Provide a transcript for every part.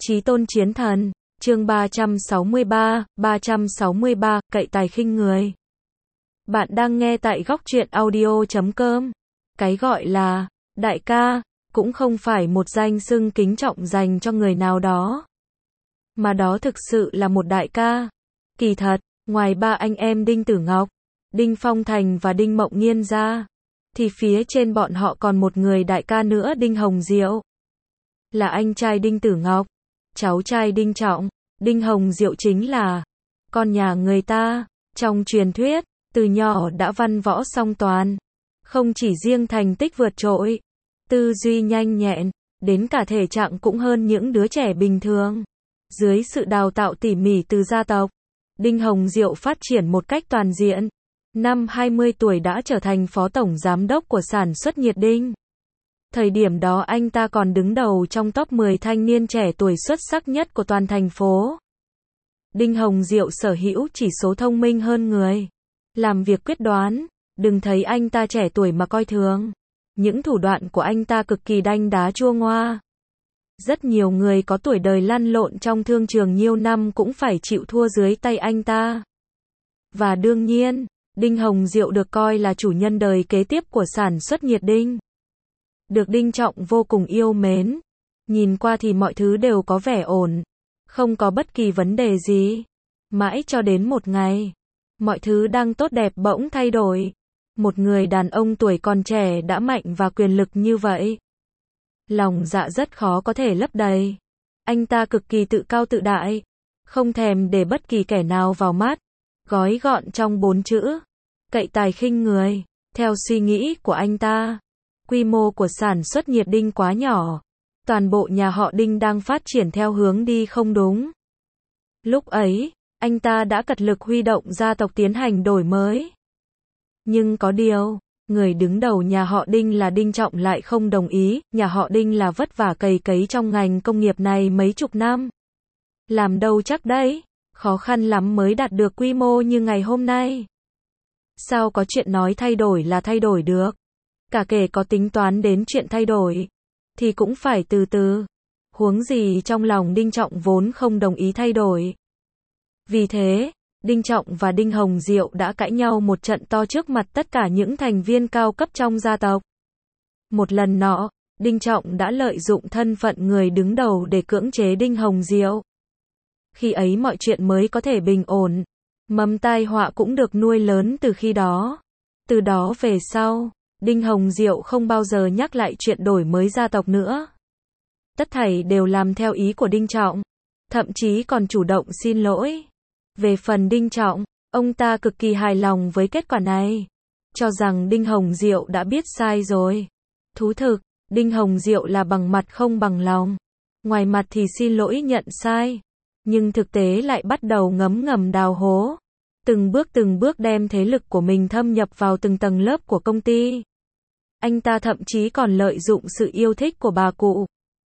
Chí tôn chiến thần, chương 363, cậy tài khinh người. Bạn đang nghe tại góc truyện audio.com. Cái gọi là đại ca cũng không phải một danh xưng kính trọng dành cho người nào đó, mà đó thực sự là một đại ca. Kỳ thật, ngoài ba anh em Đinh Tử Ngọc, Đinh Phong Thành và Đinh Mộng Nhiên ra, thì phía trên bọn họ còn một người đại ca nữa, Đinh Hồng Diệu. Là anh trai Đinh Tử Ngọc, cháu trai Đinh Trọng. Đinh Hồng Diệu chính là con nhà người ta. Trong truyền thuyết, từ nhỏ đã văn võ song toàn. Không chỉ riêng thành tích vượt trội, tư duy nhanh nhẹn, đến cả thể trạng cũng hơn những đứa trẻ bình thường. Dưới sự đào tạo tỉ mỉ từ gia tộc, Đinh Hồng Diệu phát triển một cách toàn diện. Năm 20 tuổi đã trở thành phó tổng giám đốc của sản xuất nhiệt đinh. Thời điểm đó anh ta còn đứng đầu trong top 10 thanh niên trẻ tuổi xuất sắc nhất của toàn thành phố. Đinh Hồng Diệu sở hữu chỉ số thông minh hơn người, làm việc quyết đoán, đừng thấy anh ta trẻ tuổi mà coi thường. Những thủ đoạn của anh ta cực kỳ đanh đá chua ngoa. Rất nhiều người có tuổi đời lăn lộn trong thương trường nhiều năm cũng phải chịu thua dưới tay anh ta. Và đương nhiên, Đinh Hồng Diệu được coi là chủ nhân đời kế tiếp của sản xuất nhiệt đinh. Được Đinh Trọng vô cùng yêu mến. Nhìn qua thì mọi thứ đều có vẻ ổn, không có bất kỳ vấn đề gì. Mãi cho đến một ngày, mọi thứ đang tốt đẹp bỗng thay đổi. Một người đàn ông tuổi còn trẻ đã mạnh và quyền lực như vậy, lòng dạ rất khó có thể lấp đầy. Anh ta cực kỳ tự cao tự đại, không thèm để bất kỳ kẻ nào vào mắt. Gói gọn trong 4 chữ: cậy tài khinh người. Theo suy nghĩ của anh ta, quy mô của sản xuất nhiệt đinh quá nhỏ. Toàn bộ nhà họ Đinh đang phát triển theo hướng đi không đúng. Lúc ấy, anh ta đã cật lực huy động gia tộc tiến hành đổi mới. Nhưng có điều, người đứng đầu nhà họ Đinh là Đinh Trọng lại không đồng ý. Nhà họ Đinh là vất vả cày cấy trong ngành công nghiệp này mấy chục năm. Làm đâu chắc đấy, khó khăn lắm mới đạt được quy mô như ngày hôm nay. Sao có chuyện nói thay đổi là thay đổi được? Cả kể có tính toán đến chuyện thay đổi, thì cũng phải từ từ. Huống gì trong lòng Đinh Trọng vốn không đồng ý thay đổi. Vì thế, Đinh Trọng và Đinh Hồng Diệu đã cãi nhau một trận to trước mặt tất cả những thành viên cao cấp trong gia tộc. Một lần nọ, Đinh Trọng đã lợi dụng thân phận người đứng đầu để cưỡng chế Đinh Hồng Diệu. Khi ấy mọi chuyện mới có thể bình ổn. Mầm tai họa cũng được nuôi lớn từ khi đó. Từ đó về sau, Đinh Hồng Diệu không bao giờ nhắc lại chuyện đổi mới gia tộc nữa. Tất thảy đều làm theo ý của Đinh Trọng, thậm chí còn chủ động xin lỗi. Về phần Đinh Trọng, ông ta cực kỳ hài lòng với kết quả này, cho rằng Đinh Hồng Diệu đã biết sai rồi. Thú thực, Đinh Hồng Diệu là bằng mặt không bằng lòng. Ngoài mặt thì xin lỗi nhận sai, nhưng thực tế lại bắt đầu ngấm ngầm đào hố. Từng bước đem thế lực của mình thâm nhập vào từng tầng lớp của công ty. Anh ta thậm chí còn lợi dụng sự yêu thích của bà cụ,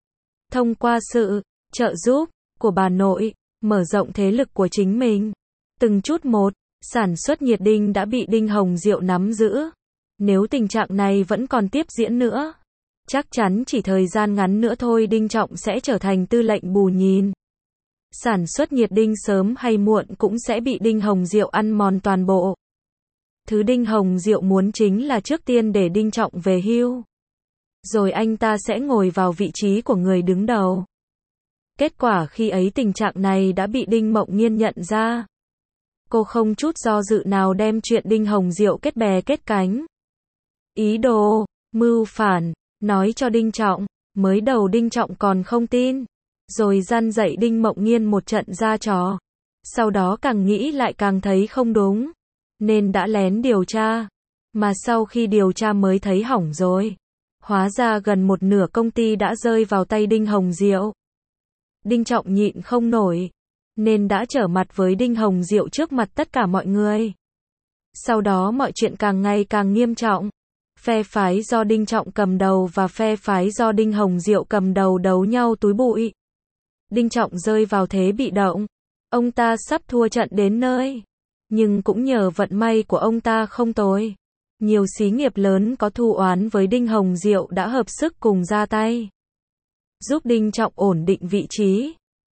thông qua sự trợ giúp của bà nội, mở rộng thế lực của chính mình. Từng chút một, sản xuất nhiệt đinh đã bị Đinh Hồng Diệu nắm giữ. Nếu tình trạng này vẫn còn tiếp diễn nữa, chắc chắn chỉ thời gian ngắn nữa thôi Đinh Trọng sẽ trở thành tư lệnh bù nhìn. Sản xuất nhiệt đinh sớm hay muộn cũng sẽ bị Đinh Hồng Diệu ăn mòn toàn bộ. Thứ Đinh Hồng Diệu muốn chính là trước tiên để Đinh Trọng về hưu, rồi anh ta sẽ ngồi vào vị trí của người đứng đầu. Kết quả khi ấy tình trạng này đã bị Đinh Mộng Nhiên nhận ra. Cô không chút do dự nào đem chuyện Đinh Hồng Diệu kết bè kết cánh, ý đồ mưu phản nói cho Đinh Trọng. Mới đầu Đinh Trọng còn không tin, rồi răn dạy Đinh Mộng Nhiên một trận ra trò. Sau đó càng nghĩ lại càng thấy không đúng, nên đã lén điều tra. Mà sau khi điều tra mới thấy hỏng rồi. Hóa ra gần một nửa công ty đã rơi vào tay Đinh Hồng Diệu. Đinh Trọng nhịn không nổi, nên đã trở mặt với Đinh Hồng Diệu trước mặt tất cả mọi người. Sau đó mọi chuyện càng ngày càng nghiêm trọng. Phe phái do Đinh Trọng cầm đầu và phe phái do Đinh Hồng Diệu cầm đầu đấu nhau túi bụi. Đinh Trọng rơi vào thế bị động. Ông ta sắp thua trận đến nơi. Nhưng cũng nhờ vận may của ông ta không tồi. Nhiều xí nghiệp lớn có thù oán với Đinh Hồng Diệu đã hợp sức cùng ra tay, giúp Đinh Trọng ổn định vị trí.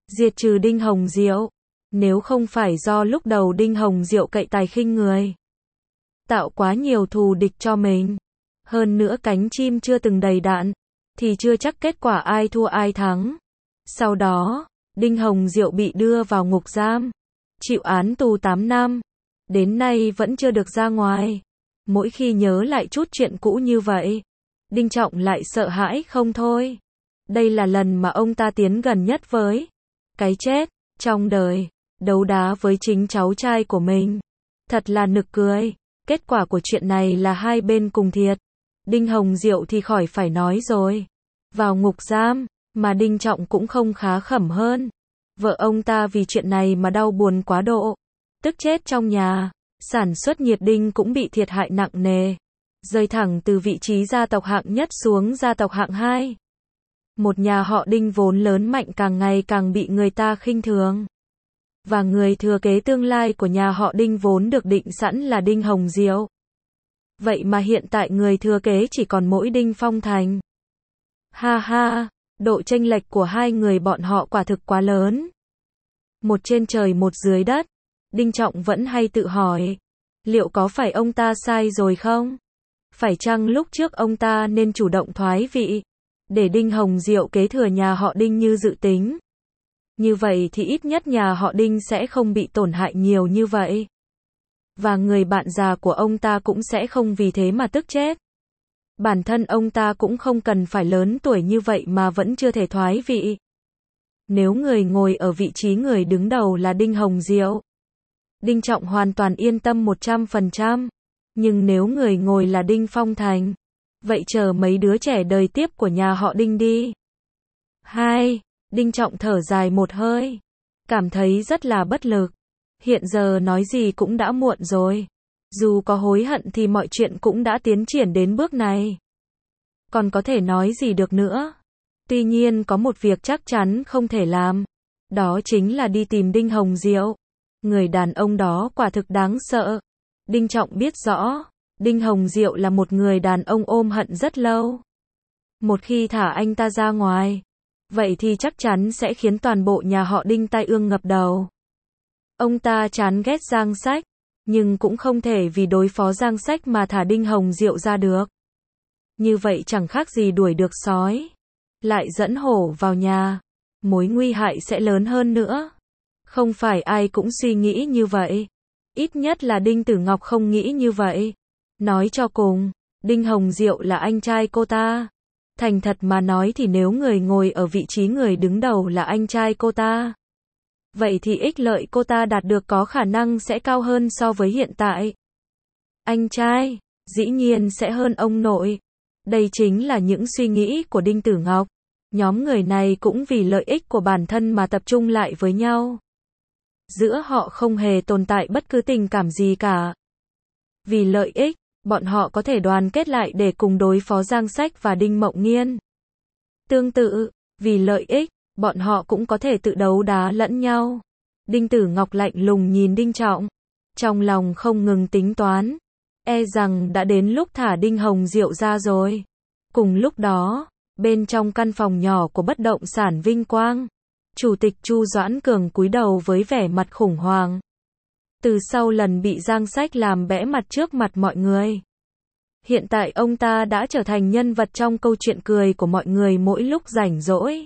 diệt trừ Đinh Hồng Diệu. Nếu không phải do lúc đầu Đinh Hồng Diệu cậy tài khinh người, tạo quá nhiều thù địch cho mình, hơn nữa cánh chim chưa từng đầy đạn, thì chưa chắc kết quả ai thua ai thắng. Sau đó, Đinh Hồng Diệu bị đưa vào ngục giam, chịu án tù 8 năm, đến nay vẫn chưa được ra ngoài. Mỗi khi nhớ lại chút chuyện cũ như vậy, Đinh Trọng lại sợ hãi không thôi. Đây là lần mà ông ta tiến gần nhất với cái chết trong đời, đấu đá với chính cháu trai của mình. Thật là nực cười. Kết quả của chuyện này là hai bên cùng thiệt. Đinh Hồng Diệu thì khỏi phải nói rồi, vào ngục giam, mà Đinh Trọng cũng không khá khẩm hơn. Vợ ông ta vì chuyện này mà đau buồn quá độ, tức chết trong nhà. Sản xuất nhiệt đinh cũng bị thiệt hại nặng nề, rơi thẳng từ vị trí gia tộc hạng nhất xuống gia tộc hạng 2. Một nhà họ Đinh vốn lớn mạnh càng ngày càng bị người ta khinh thường. Và người thừa kế tương lai của nhà họ Đinh vốn được định sẵn là Đinh Hồng Diệu. Vậy mà hiện tại người thừa kế chỉ còn mỗi Đinh Phong Thành. Ha ha, độ chênh lệch của hai người bọn họ quả thực quá lớn. Một trên trời một dưới đất. Đinh Trọng vẫn hay tự hỏi, liệu có phải ông ta sai rồi không? Phải chăng lúc trước ông ta nên chủ động thoái vị, để Đinh Hồng Diệu kế thừa nhà họ Đinh như dự tính? Như vậy thì ít nhất nhà họ Đinh sẽ không bị tổn hại nhiều như vậy. Và người bạn già của ông ta cũng sẽ không vì thế mà tức chết. Bản thân ông ta cũng không cần phải lớn tuổi như vậy mà vẫn chưa thể thoái vị. Nếu người ngồi ở vị trí người đứng đầu là Đinh Hồng Diệu, Đinh Trọng hoàn toàn yên tâm 100%. Nhưng nếu người ngồi là Đinh Phong Thành, vậy chờ mấy đứa trẻ đời tiếp của nhà họ Đinh đi. 2. Đinh Trọng thở dài một hơi, cảm thấy rất là bất lực. Hiện giờ nói gì cũng đã muộn rồi. Dù có hối hận thì mọi chuyện cũng đã tiến triển đến bước này. Còn có thể nói gì được nữa. Tuy nhiên có một việc chắc chắn không thể làm. Đó chính là đi tìm Đinh Hồng Diệu. Người đàn ông đó quả thực đáng sợ. Đinh Trọng biết rõ, Đinh Hồng Diệu là một người đàn ông ôm hận rất lâu. Một khi thả anh ta ra ngoài, vậy thì chắc chắn sẽ khiến toàn bộ nhà họ Đinh tai ương ngập đầu. Ông ta chán ghét Giang Sách, nhưng cũng không thể vì đối phó Giang Sách mà thả Đinh Hồng Diệu ra được. Như vậy chẳng khác gì đuổi được sói, lại dẫn hổ vào nhà. Mối nguy hại sẽ lớn hơn nữa. Không phải ai cũng suy nghĩ như vậy. Ít nhất là Đinh Tử Ngọc không nghĩ như vậy. Nói cho cùng, Đinh Hồng Diệu là anh trai cô ta. Thành thật mà nói thì nếu người ngồi ở vị trí người đứng đầu là anh trai cô ta, vậy thì ích lợi cô ta đạt được có khả năng sẽ cao hơn so với hiện tại. Anh trai, dĩ nhiên sẽ hơn ông nội. Đây chính là những suy nghĩ của Đinh Tử Ngọc. Nhóm người này cũng vì lợi ích của bản thân mà tập trung lại với nhau. Giữa họ không hề tồn tại bất cứ tình cảm gì cả. Vì lợi ích, bọn họ có thể đoàn kết lại để cùng đối phó Giang Sách và Đinh Mộng Nghiên. Tương tự, vì lợi ích, bọn họ cũng có thể tự đấu đá lẫn nhau. Đinh Tử Ngọc lạnh lùng nhìn Đinh Trọng, trong lòng không ngừng tính toán, e rằng đã đến lúc thả Đinh Hồng Diệu ra rồi. Cùng lúc đó, bên trong căn phòng nhỏ của bất động sản Vinh Quang, Chủ tịch Chu Doãn Cường cúi đầu với vẻ mặt khủng hoảng. Từ sau lần bị Giang Sách làm bẽ mặt trước mặt mọi người, hiện tại ông ta đã trở thành nhân vật trong câu chuyện cười của mọi người mỗi lúc rảnh rỗi.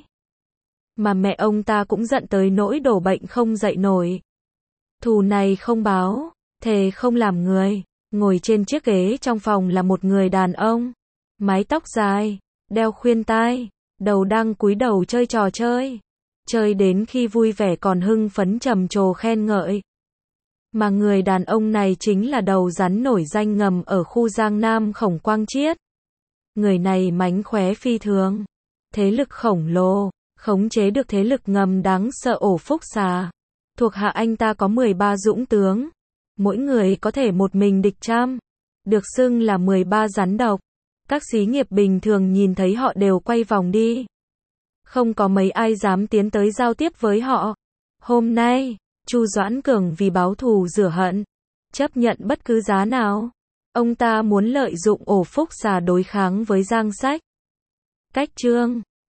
Mà mẹ ông ta cũng giận tới nỗi đổ bệnh không dậy nổi. Thù này không báo, thề không làm người. Ngồi trên chiếc ghế trong phòng là một người đàn ông, mái tóc dài, đeo khuyên tai, đầu đang cúi đầu chơi trò chơi. Chơi đến khi vui vẻ còn hưng phấn trầm trồ khen ngợi. Mà người đàn ông này chính là đầu rắn nổi danh ngầm ở khu Giang Nam Khổng Quang Chiết. Người này mánh khóe phi thường, thế lực khổng lồ, khống chế được thế lực ngầm đáng sợ ổ Phúc Xà. Thuộc hạ anh ta có 13 dũng tướng, mỗi người có thể một mình địch trăm, được xưng là 13 rắn độc. Các xí nghiệp bình thường nhìn thấy họ đều quay vòng đi. Không có mấy ai dám tiến tới giao tiếp với họ. Hôm nay, Chu Doãn Cường vì báo thù rửa hận, chấp nhận bất cứ giá nào. Ông ta muốn lợi dụng ổ Phúc Xà đối kháng với Giang Sách. Cách chương